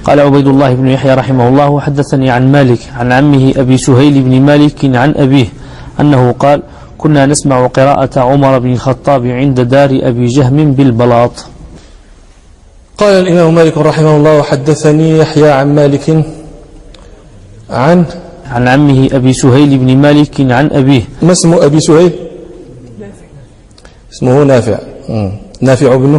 قال عبيد الله بن يحيى رحمه الله: حدثني عن مالك عن عمه أبي سهيل بن مالك عن أبيه أنه قال: كنا نسمع قراءة عمر بن الخطاب عند دار أبي جهم بالبلاط. قال الإمام مالك رحمه الله: حدثني يحيى عن مالك عن عمه أبي سهيل بن مالك عن أبيه. ما اسم أبي سهيل؟ اسمه نافع. نافع بن،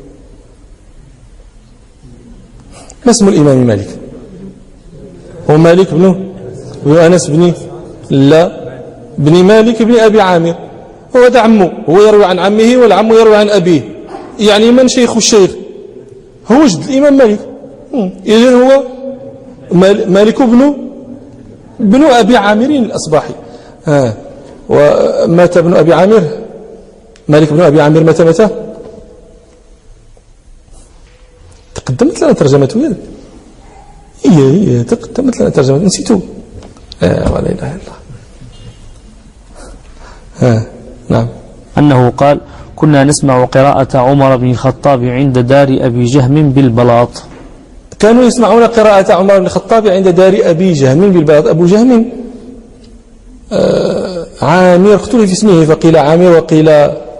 ما اسم الإمام مالك؟ هو مالك بن أنس بن لا بن مالك بن أبي عامر. هو ده عمه، هو يروي عن عمه والعم يروي عن أبيه، يعني من شيخ الشيخ؟ هو جد الإمام مالك. إذن هو مالك بن أبي عامر الأصباحي. ومات ابن أبي عامر، مالك بن أبي عامر متى؟ تقدمت لنا ترجمته. هي تقدمت لنا ترجمته، نسيته. ولا إله إلا الله. نعم. أنه قال: كنا نسمع قراءة عمر بن الخطاب عند دار أبي جهم بالبلاط. كانوا يسمعون قراءة عمر بن الخطاب عند دار أبي جهم بالبلاط. أبو جهم عامر، اختلف في اسمه، فقيل عامر وقيل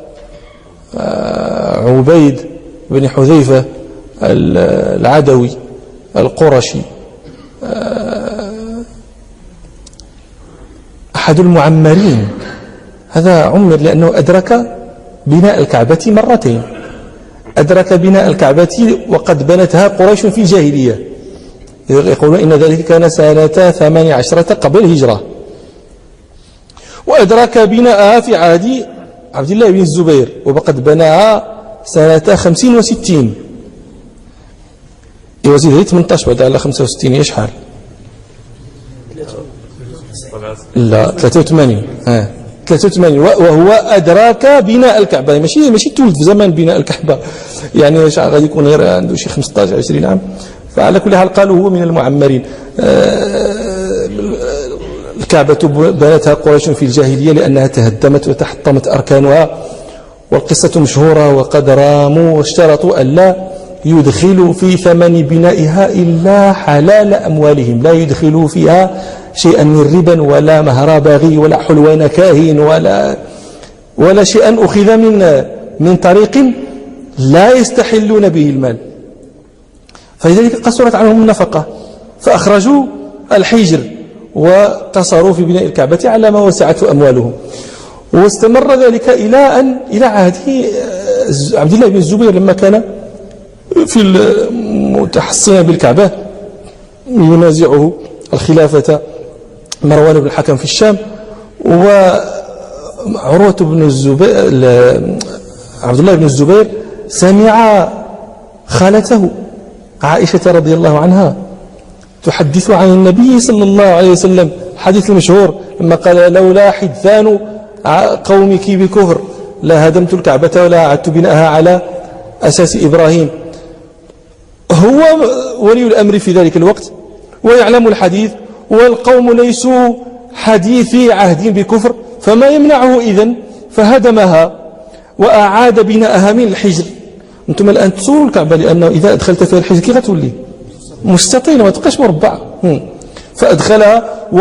عبيد بن حذيفة العدوي القرشي، أحد المعمرين. هذا عمر لأنه أدرك بناء الكعبة مرتين. أدرك بناء الكعبة وقد بنتها قريش في الجاهلية، يقولون إن ذلك كان سنة 18 قبل الهجرة. وأدرك بناءها في عهد عبد الله بن الزبير، وقد بناها سنة 50 و60. يوزيد هي 18 بعد على 65 هي شحال؟ لا 83. 83. وهو أدراك بناء الكعبة، ماشي تولد في زمان بناء الكعبة، يعني غادي يكون غير عنده شي 15 20 عام. فعلى كل حال قالوا هو من المعمرين. الكعبة بنتها قريش في الجاهلية لأنها تهدمت وتحطمت أركانها، والقصة مشهورة. وقد راموا واشترطوا ألا يدخلوا في ثمن بنائها إلا حلال أموالهم، لا يدخلوا فيها شيئا من ربا ولا مهر باغي ولا حلوان كاهن ولا شيئا أخذ من طريق لا يستحلون به المال. فلذلك قصرت عنهم النفقة، فأخرجوا الحجر وقصروا في بناء الكعبة على ما وسعته أموالهم. واستمر ذلك إلى عهد عبد الله بن الزبير، لما كان في المتحصن بالكعبة ينازعه الخلافة مروان بن الحكم في الشام. وعروة بن الزبير عبد الله بن الزبير سمع خالته عائشة رضي الله عنها تحدث عن النبي صلى الله عليه وسلم، الحديث المشهور لما قال: لولا حدثان قومك بكفر لا هدمت الكعبة ولا أعدت بناءها على أساس إبراهيم. هو ولي الأمر في ذلك الوقت ويعلم الحديث، والقوم ليسوا حديثي عهد بكفر، فما يمنعه إذن؟ فهدمها وأعاد بناءها من الحجر. أنتم الآن تصوروا الكعبة، لأنه إذا أدخلت فيها الحجر كيف غتولي؟ مستطيلة، ما تبقاش مربعة. فأدخلها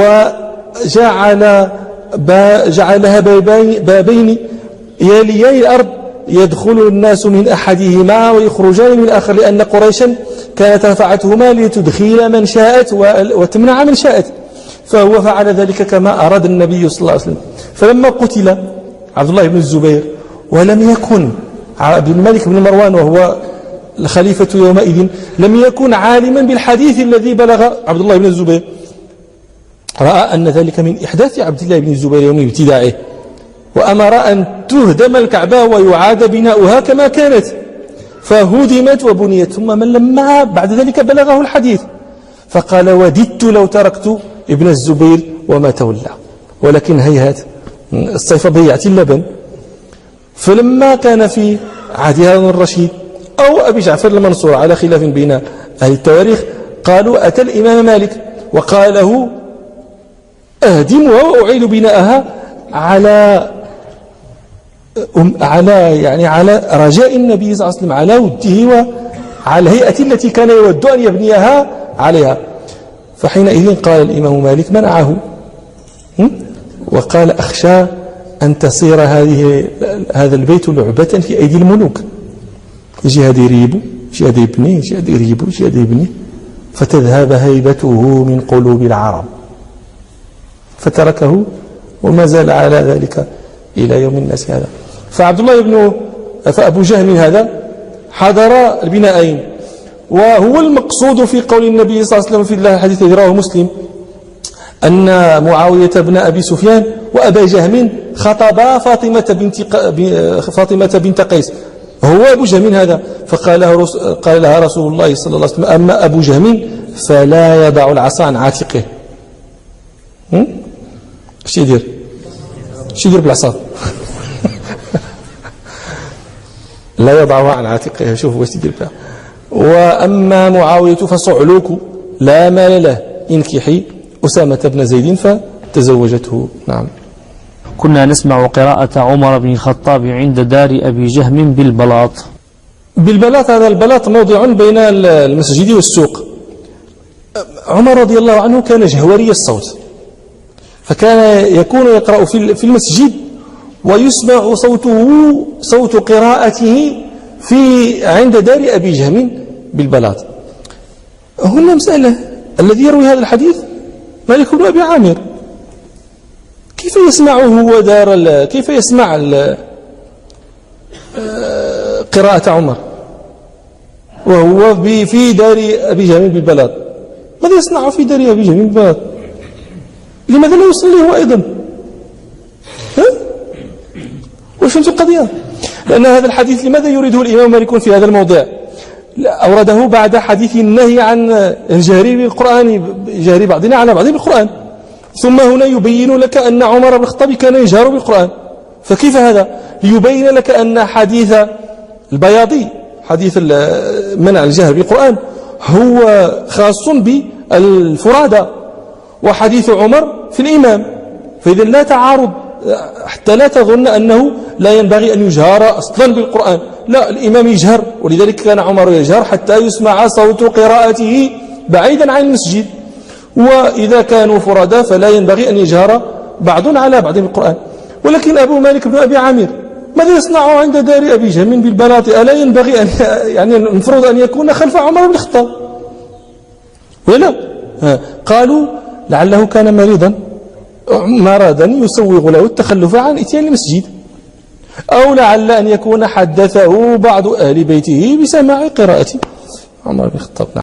وجعلها بابين يليان الأرض، يدخل الناس من أحدهما ويخرجان من الآخر، لأن قريشا كانت رفعتهما لتدخل من شاءت وتمنع من شاءت. فهو فعل ذلك كما أراد النبي صلى الله عليه وسلم. فلما قتل عبد الله بن الزبير ولم يكن عبد الملك بن مروان وهو الخليفة يومئذ لم يكن عالما بالحديث الذي بلغ عبد الله بن الزبير، رأى أن ذلك من إحداث عبد الله بن الزبير يوم ابتدائه، وأمر أن تهدم الكعبة ويعاد بناؤها كما كانت، فهدمت وبنيت. ثم من لما بعد ذلك بلغه الحديث فقال: وددت لو تركت ابن الزبير وما تولى، ولكن هيهات الصيف ضيعت اللبن. فلما كان في عهد هارون الرشيد أو أبي جعفر المنصور على خلاف بين أهل التواريخ، قالوا: أتى الإمام مالك وقال له: أهدمها وأعيد بناءها على على رجاء النبي صلى الله عليه وسلم، على وده على الهيئة التي كان يود أن يبنيها عليها. فحينئذ قال الإمام مالك منعه، وقال أخشى أن تصير هذا البيت لعبة في أيدي الملوك، يجي هذا يريبه، يجي هذا يبنيه، يجي هذا يريبه، يجي هذا يبنيه، فتذهب هيبته من قلوب العرب، فتركه وما زال على ذلك إلى يوم الناس هذا. فأبو جهم هذا حضر البنائين. وهو المقصود في قول النبي صلى الله عليه وسلم في الحديث الذي رواه مسلم أن معاوية بن أبي سفيان وأبا جهم خطبا فاطمة بنت قيس، هو أبو جهم هذا، قال لها رسول الله صلى الله عليه وسلم أما أبو جهم فلا يضع العصا عن عاتقه. اش يدير بالعصا؟ لا يضعها عن عاتقه، شوف واش يدير بها. وأما معاوية فصعلوك لا مال له، انكحي أسامة بن زيد فتزوجته. نعم. كنا نسمع قراءة عمر بن الخطاب عند دار أبي جهم بالبلاط. بالبلاط، هذا البلاط موضع بين المسجد والسوق. عمر رضي الله عنه كان جهوري الصوت، فكان يكون يقرأ في المسجد ويسمع صوت قراءته عند دار أبي جهم بالبلاط. هنا مسألة، الذي يروي هذا الحديث مالك بن أبي عامر، كيف يسمع قراءة عمر وهو في دار أبي جهم بالبلاط؟ ماذا يصنع في دار أبي جهم بالبلاط؟ لماذا لا يصلي هو أيضا؟ وش فهمت القضية؟ لأن هذا الحديث لماذا يريده الإمام مالك في هذا الموضع؟ أورده بعد حديث النهي عن الجهر بالقرآن، جهر بعضنا على بعض بالقرآن، ثم هنا يبين لك أن عمر بن الخطاب كان يجهر بالقرآن. فكيف هذا؟ ليبين لك أن حديث البياضي، حديث منع الجهر بالقرآن، هو خاص بالفرادى، وحديث عمر في الإمام. فإذا لا تعارض، حتى لا تظن أنه لا ينبغي أن يجهر أصلا بالقرآن، لا، الإمام يجهر، ولذلك كان عمر يجهر حتى يسمع صوت قراءته بعيدا عن المسجد. وإذا كانوا فردا فلا ينبغي أن يجهر بعض على بعض بالقرآن. ولكن أبو مالك بن أبي عامر ماذا يصنع عند دار أبي جهم بالبلاط؟ ألا ينبغي أن المفروض أن يكون خلف عمر بن الخطاب ولا؟ قالوا لعله كان مريضا، مرضا يسوغ له التخلف عن اتيان المسجد، أو لعل أن يكون حدثه بعض أهل بيته بسماع قراءة عمر بن الخطاب.